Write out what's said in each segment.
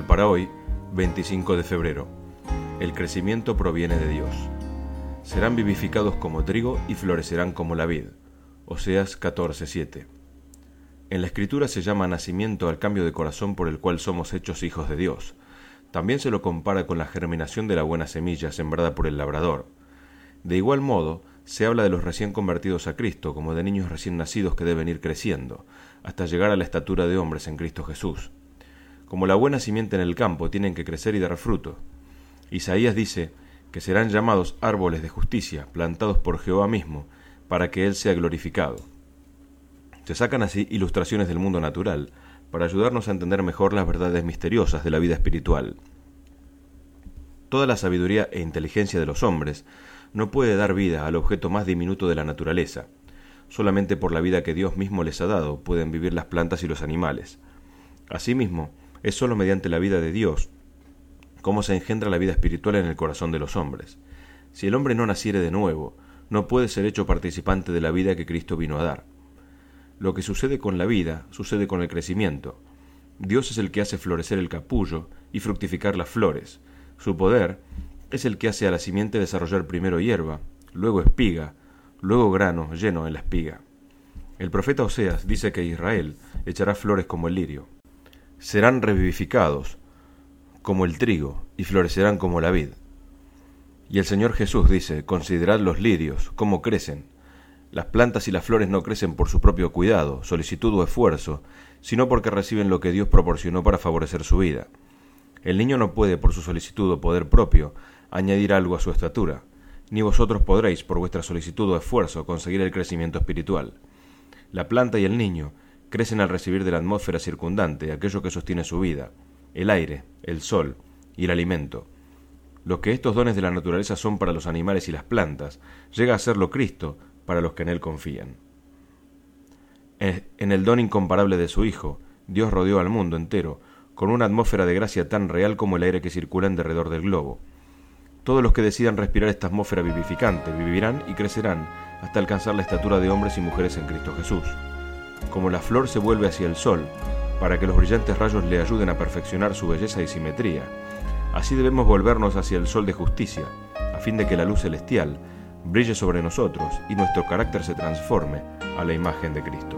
devocional para hoy, 25 de febrero. El crecimiento proviene de Dios. Serán vivificados como trigo y florecerán como la vid. Oseas 14:7. En la Escritura se llama nacimiento al cambio de corazón por el cual somos hechos hijos de Dios. También se lo compara con la germinación de la buena semilla sembrada por el labrador. De igual modo, se habla de los recién convertidos a Cristo como de niños recién nacidos que deben ir creciendo, hasta llegar a la estatura de hombres en Cristo Jesús. Como la buena simiente en el campo, tienen que crecer y dar fruto. Isaías dice que serán llamados árboles de justicia, plantados por Jehová mismo, para que Él sea glorificado. Se sacan así ilustraciones del mundo natural, para ayudarnos a entender mejor las verdades misteriosas de la vida espiritual. Toda la sabiduría e inteligencia de los hombres no puede dar vida al objeto más diminuto de la naturaleza. Solamente por la vida que Dios mismo les ha dado pueden vivir las plantas y los animales. Asimismo, es sólo mediante la vida de Dios cómo se engendra la vida espiritual en el corazón de los hombres. Si el hombre no naciere de nuevo, no puede ser hecho participante de la vida que Cristo vino a dar. Lo que sucede con la vida, sucede con el crecimiento. Dios es el que hace florecer el capullo y fructificar las flores. Su poder es el que hace a la simiente desarrollar primero hierba, luego espiga, luego grano lleno en la espiga. El profeta Oseas dice que Israel echará flores como el lirio. Serán revivificados como el trigo y florecerán como la vid. Y el Señor Jesús dice: considerad los lirios, cómo crecen. Las plantas y las flores no crecen por su propio cuidado, solicitud o esfuerzo, sino porque reciben lo que Dios proporcionó para favorecer su vida. El niño no puede, por su solicitud o poder propio, añadir algo a su estatura, ni vosotros podréis, por vuestra solicitud o esfuerzo, conseguir el crecimiento espiritual. La planta y el niño crecen al recibir de la atmósfera circundante aquello que sostiene su vida, el aire, el sol y el alimento. Lo que estos dones de la naturaleza son para los animales y las plantas, llega a serlo Cristo para los que en Él confían. En el don incomparable de su Hijo, Dios rodeó al mundo entero con una atmósfera de gracia tan real como el aire que circula en derredor del globo. Todos los que decidan respirar esta atmósfera vivificante vivirán y crecerán hasta alcanzar la estatura de hombres y mujeres en Cristo Jesús. Como la flor se vuelve hacia el sol, para que los brillantes rayos le ayuden a perfeccionar su belleza y simetría, así debemos volvernos hacia el sol de justicia, a fin de que la luz celestial brille sobre nosotros y nuestro carácter se transforme a la imagen de Cristo.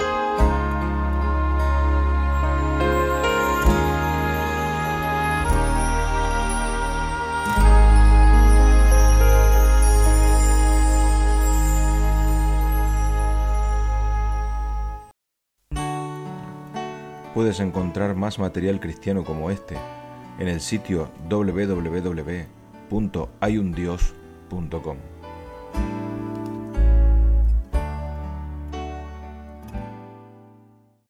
Puedes encontrar más material cristiano como este en el sitio www.hayundios.com.